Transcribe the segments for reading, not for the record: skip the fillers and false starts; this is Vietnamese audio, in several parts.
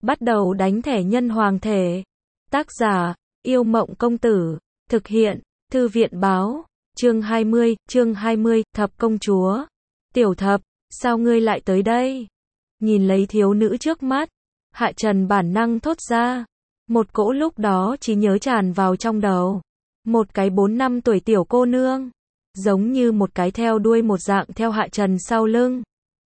Bắt đầu đánh thẻ nhân hoàng thể. Tác giả, Yêu Mộng Công Tử. Thực hiện, Thư viện Báo. Chương 20, Thập Công Chúa. Tiểu Thập, sao ngươi lại tới đây? Nhìn lấy thiếu nữ trước mắt, Hạ Trần bản năng thốt ra. Một cỗ lúc đó trí nhớ tràn vào trong đầu. Một cái 4 năm tuổi tiểu cô nương, giống như một cái theo đuôi một dạng theo Hạ Trần sau lưng.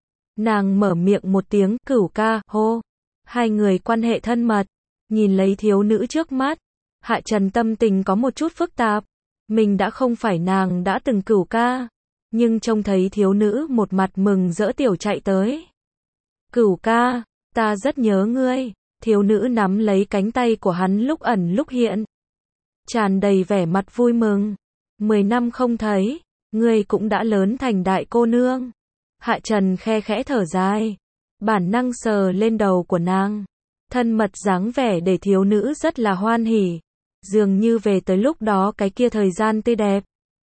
Nàng mở miệng một tiếng, Cửu ca, hô. Hai người quan hệ thân mật, nhìn lấy thiếu nữ trước mắt, Hạ Trần tâm tình có một chút phức tạp. Mình đã không phải nàng đã từng Cửu ca, nhưng trông thấy thiếu nữ một mặt mừng rỡ tiểu chạy tới. Cửu ca, ta rất nhớ ngươi. Thiếu nữ nắm lấy cánh tay của hắn lúc ẩn lúc hiện, tràn đầy vẻ mặt vui mừng. 10 năm không thấy, ngươi cũng đã lớn thành đại cô nương. Hạ Trần khe khẽ thở dài, bản năng sờ lên đầu của nàng. Thân mật dáng vẻ để thiếu nữ rất là hoan hỉ, dường như về tới lúc đó cái kia thời gian tươi đẹp.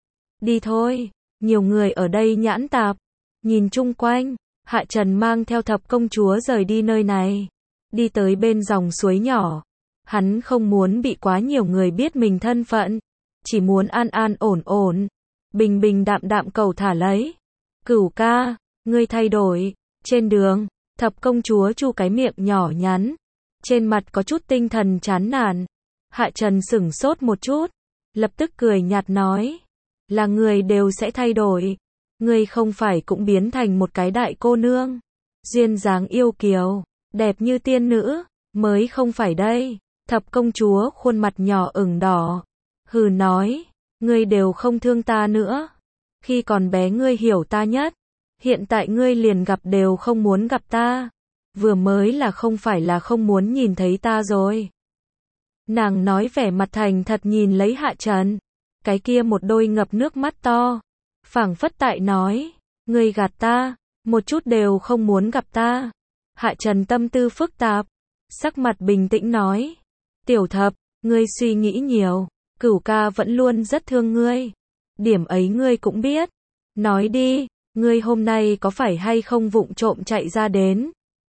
Đi thôi, nhiều người ở đây nhãn tạp. Nhìn chung quanh, Hạ Trần mang theo thập công chúa rời đi nơi này. Đi tới bên dòng suối nhỏ. Hắn không muốn bị quá nhiều người biết mình thân phận, chỉ muốn an an ổn ổn, bình bình đạm đạm cầu thả lấy. Cửu ca, ngươi thay đổi. Trên đường, thập công chúa chu cái miệng nhỏ nhắn, trên mặt có chút tinh thần chán nản. Hạ Trần sửng sốt một chút, lập tức cười nhạt nói, là người đều sẽ thay đổi. Ngươi không phải cũng biến thành một cái đại cô nương, duyên dáng yêu kiều, đẹp như tiên nữ, mới không phải đây. Thập công chúa khuôn mặt nhỏ ửng đỏ, hừ nói, ngươi đều không thương ta nữa. Khi còn bé ngươi hiểu ta nhất, hiện tại ngươi liền gặp đều không muốn gặp ta. Vừa mới là không phải là không muốn nhìn thấy ta rồi. Nàng nói vẻ mặt thành thật nhìn lấy Hạ Trần, cái kia một đôi ngập nước mắt to, phảng phất tại nói, ngươi gạt ta, một chút đều không muốn gặp ta. Hạ Trần tâm tư phức tạp, sắc mặt bình tĩnh nói, Tiểu Thập, ngươi suy nghĩ nhiều, Cửu ca vẫn luôn rất thương ngươi. Điểm ấy ngươi cũng biết. Nói đi, ngươi hôm nay có phải hay không vụng trộm chạy ra đến?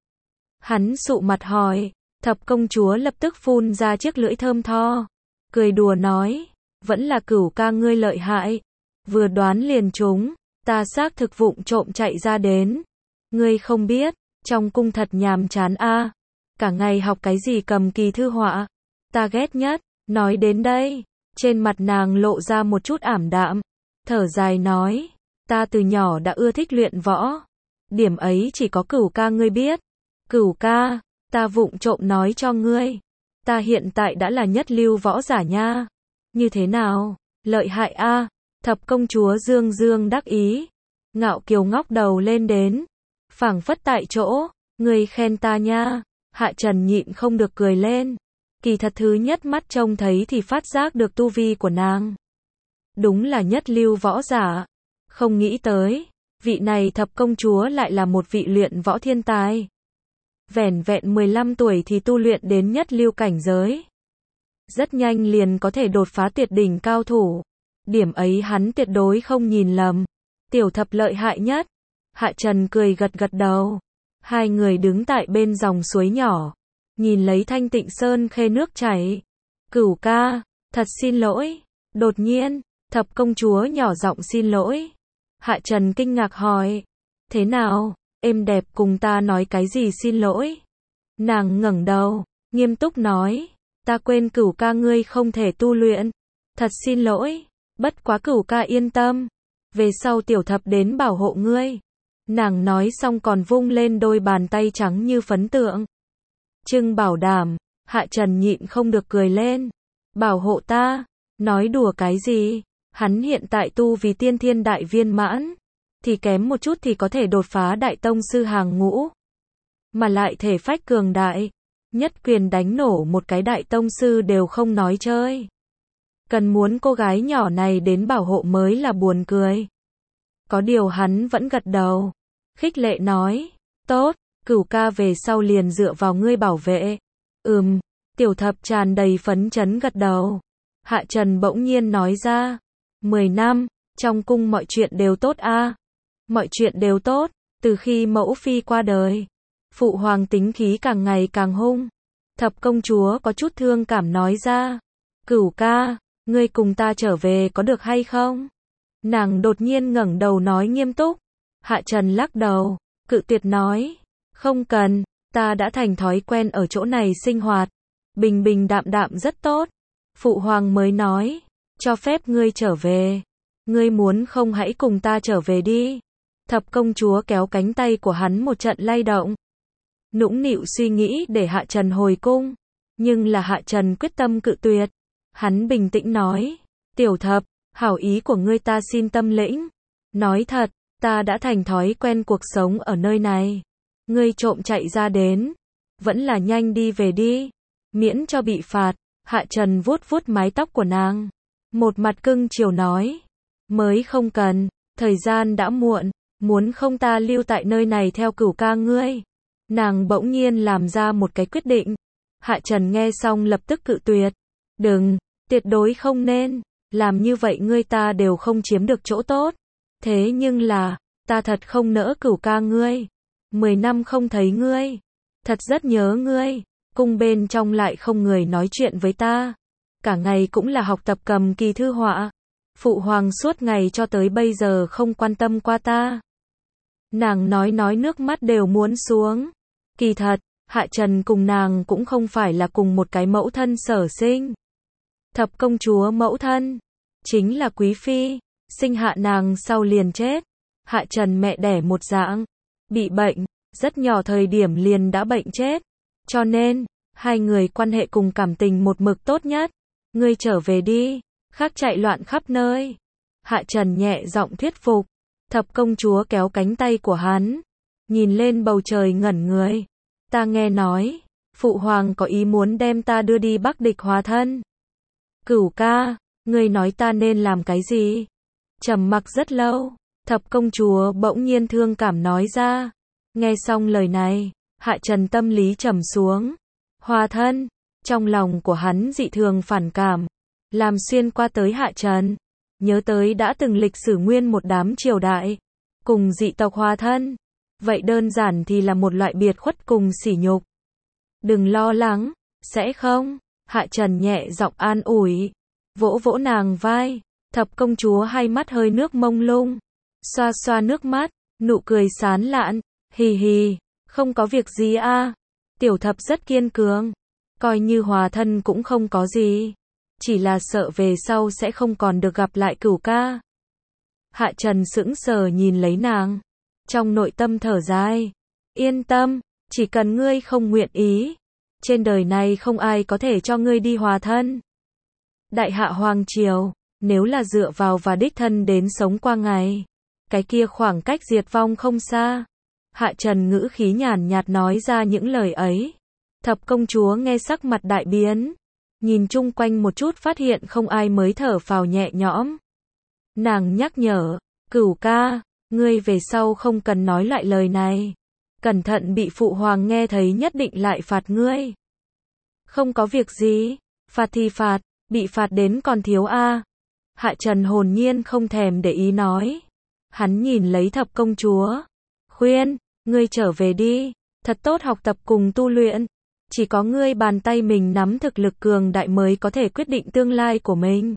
Hắn sụ mặt hỏi. Thập công chúa lập tức phun ra chiếc lưỡi thơm tho, cười đùa nói, vẫn là Cửu ca ngươi lợi hại, vừa đoán liền trúng, ta xác thực vụng trộm chạy ra đến. Ngươi không biết, trong cung thật nhàm chán a, cả ngày học cái gì cầm kỳ thư họa, ta ghét nhất. Nói đến đây, trên mặt nàng lộ ra một chút ảm đạm, thở dài nói, ta từ nhỏ đã ưa thích luyện võ, điểm ấy chỉ có Cửu ca ngươi biết. Cửu ca, ta vụng trộm nói cho ngươi, ta hiện tại đã là nhất lưu võ giả nha. Như thế nào, lợi hại a? Thập công chúa dương dương đắc ý, ngạo kiều ngóc đầu lên đến, phảng phất tại chỗ, ngươi khen ta nha. Hạ Trần nhịn không được cười lên. Kỳ thật thứ nhất mắt trông thấy thì phát giác được tu vi của nàng. Đúng là nhất lưu võ giả. Không nghĩ tới, vị này thập công chúa lại là một vị luyện võ thiên tài. Vẻn vẹn 15 tuổi thì tu luyện đến nhất lưu cảnh giới. Rất nhanh liền có thể đột phá tuyệt đỉnh cao thủ. Điểm ấy hắn tuyệt đối không nhìn lầm. Tiểu Thập lợi hại nhất. Hạ Trần cười gật gật đầu. Hai người đứng tại bên dòng suối nhỏ, nhìn lấy thanh tịnh sơn khê nước chảy. Cửu ca, thật xin lỗi. Đột nhiên, thập công chúa nhỏ giọng xin lỗi. Hạ Trần kinh ngạc hỏi, thế nào, êm đẹp cùng ta nói cái gì xin lỗi? Nàng ngẩng đầu, nghiêm túc nói, ta quên Cửu ca ngươi không thể tu luyện. Thật xin lỗi, bất quá Cửu ca yên tâm, về sau Tiểu Thập đến bảo hộ ngươi. Nàng nói xong còn vung lên đôi bàn tay trắng như phấn tượng. Trưng bảo đảm. Hạ Trần nhịn không được cười lên. Bảo hộ ta? Nói đùa cái gì? Hắn hiện tại tu vì tiên thiên đại viên mãn, thì kém một chút thì có thể đột phá đại tông sư hàng ngũ. Mà lại thể phách cường đại, nhất quyền đánh nổ một cái đại tông sư đều không nói chơi. Cần muốn cô gái nhỏ này đến bảo hộ mới là buồn cười. Có điều hắn vẫn gật đầu, khích lệ nói, tốt, Cửu ca về sau liền dựa vào ngươi bảo vệ. Tiểu Thập tràn đầy phấn chấn gật đầu. Hạ Trần bỗng nhiên nói ra, 10 năm, trong cung mọi chuyện đều tốt a. Mọi chuyện đều tốt, từ khi mẫu phi qua đời, phụ hoàng tính khí càng ngày càng hung, Thập công chúa có chút thương cảm nói ra. Cửu ca, ngươi cùng ta trở về có được hay không? Nàng đột nhiên ngẩng đầu nói nghiêm túc. Hạ Trần lắc đầu, cự tuyệt nói. Không cần, ta đã thành thói quen ở chỗ này sinh hoạt. Bình bình đạm đạm rất tốt. Phụ hoàng mới nói, cho phép ngươi trở về. Ngươi muốn không hãy cùng ta trở về đi. Thập công chúa kéo cánh tay của hắn một trận lay động. Nũng nịu suy nghĩ để Hạ Trần hồi cung. Nhưng là Hạ Trần quyết tâm cự tuyệt. Hắn bình tĩnh nói, tiểu thập, hảo ý của ngươi ta xin tâm lĩnh. Nói thật, ta đã thành thói quen cuộc sống ở nơi này. Ngươi trộm chạy ra đến. Vẫn là nhanh đi về đi. Miễn cho bị phạt. Hạ Trần vuốt vuốt mái tóc của nàng. Một mặt cưng chiều nói. Mới không cần, thời gian đã muộn. Muốn không ta lưu tại nơi này theo cửu ca ngươi. Nàng bỗng nhiên làm ra một cái quyết định. Hạ Trần nghe xong lập tức cự tuyệt. Đừng, tuyệt đối không nên. Làm như vậy ngươi ta đều không chiếm được chỗ tốt. Thế nhưng là, ta thật không nỡ cửu ca ngươi. 10 năm không thấy ngươi. Thật rất nhớ ngươi. Cung bên trong lại không người nói chuyện với ta. Cả ngày cũng là học tập cầm kỳ thư họa. Phụ hoàng suốt ngày cho tới bây giờ không quan tâm qua ta. Nàng nói nước mắt đều muốn xuống. Kỳ thật, Hạ Trần cùng nàng cũng không phải là cùng một cái mẫu thân sở sinh. Thập công chúa mẫu thân, chính là quý phi, sinh hạ nàng sau liền chết. Hạ Trần mẹ đẻ một dạng, bị bệnh, rất nhỏ thời điểm liền đã bệnh chết. Cho nên, hai người quan hệ cùng cảm tình một mực tốt nhất. Ngươi trở về đi, khác chạy loạn khắp nơi. Hạ Trần nhẹ giọng thuyết phục. Thập công chúa kéo cánh tay của hắn, nhìn lên bầu trời ngẩn người. Ta nghe nói, phụ hoàng có ý muốn đem ta đưa đi Bắc Địch hóa thân. Cửu ca, ngươi nói ta nên làm cái gì? Trầm mặc rất lâu, thập công chúa bỗng nhiên thương cảm nói ra. Nghe xong lời này, Hạ Trần tâm lý trầm xuống. Hóa thân, trong lòng của hắn dị thường phản cảm, làm xuyên qua tới Hạ Trần. Nhớ tới đã từng lịch sử nguyên một đám triều đại, cùng dị tộc hóa thân. Vậy đơn giản thì là một loại biệt khuất cùng sỉ nhục. Đừng lo lắng, sẽ không. Hạ Trần nhẹ giọng an ủi, vỗ vỗ nàng vai. Thập công chúa hai mắt hơi nước mông lung, xoa xoa nước mắt, nụ cười sán lạn, hì hì, không có việc gì a. Tiểu thập rất kiên cường, coi như hòa thân cũng không có gì. Chỉ là sợ về sau sẽ không còn được gặp lại cửu ca. Hạ Trần sững sờ nhìn lấy nàng, trong nội tâm thở dài. Yên tâm, chỉ cần ngươi không nguyện ý, trên đời này không ai có thể cho ngươi đi hòa thân. Đại hạ hoàng triều, nếu là dựa vào và đích thân đến sống qua ngày, cái kia khoảng cách diệt vong không xa. Hạ Trần ngữ khí nhàn nhạt nói ra những lời ấy. Thập công chúa nghe sắc mặt đại biến, nhìn chung quanh một chút phát hiện không ai mới thở phào nhẹ nhõm. Nàng nhắc nhở, cửu ca, ngươi về sau không cần nói lại lời này. Cẩn thận bị phụ hoàng nghe thấy nhất định lại phạt ngươi. Không có việc gì, phạt thì phạt, bị phạt đến còn thiếu a. Hạ Trần hồn nhiên không thèm để ý nói. Hắn nhìn lấy thập công chúa, khuyên, ngươi trở về đi, thật tốt học tập cùng tu luyện. Chỉ có ngươi bàn tay mình nắm thực lực cường đại mới có thể quyết định tương lai của mình.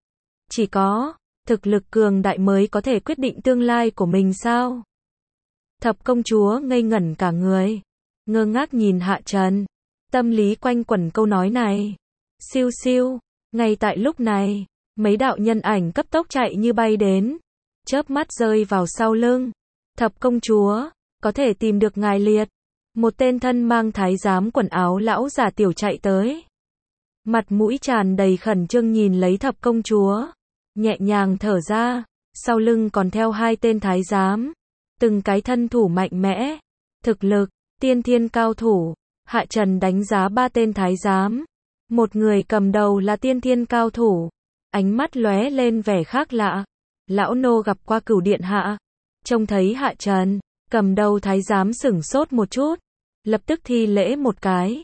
Chỉ có thực lực cường đại mới có thể quyết định tương lai của mình sao? Thập công chúa ngây ngẩn cả người, ngơ ngác nhìn Hạ Trần, tâm lý quanh quẩn câu nói này. Siêu siêu, ngay tại lúc này, mấy đạo nhân ảnh cấp tốc chạy như bay đến, chớp mắt rơi vào sau lưng. Thập công chúa, có thể tìm được ngài liệt. Một tên thân mang thái giám quần áo lão già tiểu chạy tới. Mặt mũi tràn đầy khẩn trương nhìn lấy thập công chúa, nhẹ nhàng thở ra, sau lưng còn theo hai tên thái giám, từng cái thân thủ mạnh mẽ, thực lực, tiên thiên cao thủ. Hạ Trần đánh giá ba tên thái giám, một người cầm đầu là tiên thiên cao thủ, ánh mắt lóe lên vẻ khác lạ. Lão nô gặp qua Cửu điện hạ. Trông thấy Hạ Trần, cầm đầu thái giám sửng sốt một chút, lập tức thi lễ một cái.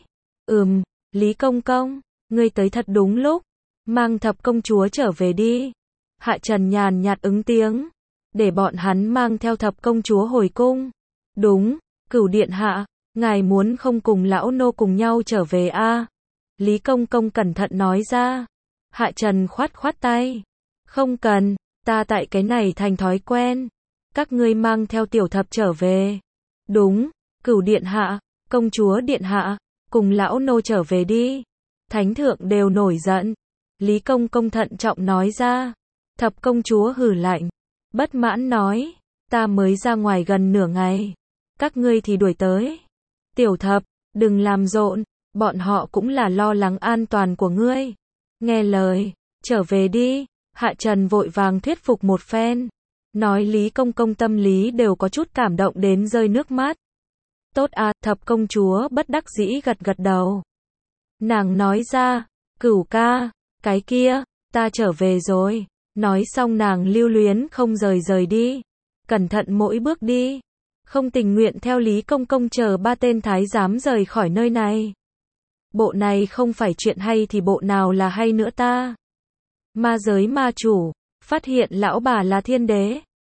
Lý công công, ngươi tới thật đúng lúc, mang thập công chúa trở về đi. Hạ Trần nhàn nhạt ứng tiếng, để bọn hắn mang theo thập công chúa hồi cung. Đúng, Cửu điện hạ. Ngài muốn không cùng lão nô cùng nhau trở về a? Lý Công Công cẩn thận nói ra. Hạ Trần khoát khoát tay. Không cần, ta tại cái này thành thói quen. Các ngươi mang theo tiểu thập trở về. Đúng, Cửu điện hạ, công chúa điện hạ, cùng lão nô trở về đi. Thánh thượng đều nổi giận. Lý Công Công thận trọng nói ra. Thập công chúa hừ lạnh, bất mãn nói, ta mới ra ngoài gần nửa ngày, các ngươi thì đuổi tới. Tiểu thập, đừng làm rộn, bọn họ cũng là lo lắng an toàn của ngươi. Nghe lời, trở về đi. Hạ Trần vội vàng thuyết phục một phen, nói Lý Công Công tâm lý đều có chút cảm động đến rơi nước mắt. Tốt à, thập công chúa bất đắc dĩ gật gật đầu. Nàng nói ra, Cửu ca, cái kia, ta trở về rồi. Nói xong nàng lưu luyến không rời đi. Cẩn thận mỗi bước đi. Không tình nguyện theo Lý Công Công chờ ba tên thái giám rời khỏi nơi này. Bộ này không phải chuyện hay thì bộ nào là hay nữa ta. Ma giới ma chủ, phát hiện lão bà là thiên đế.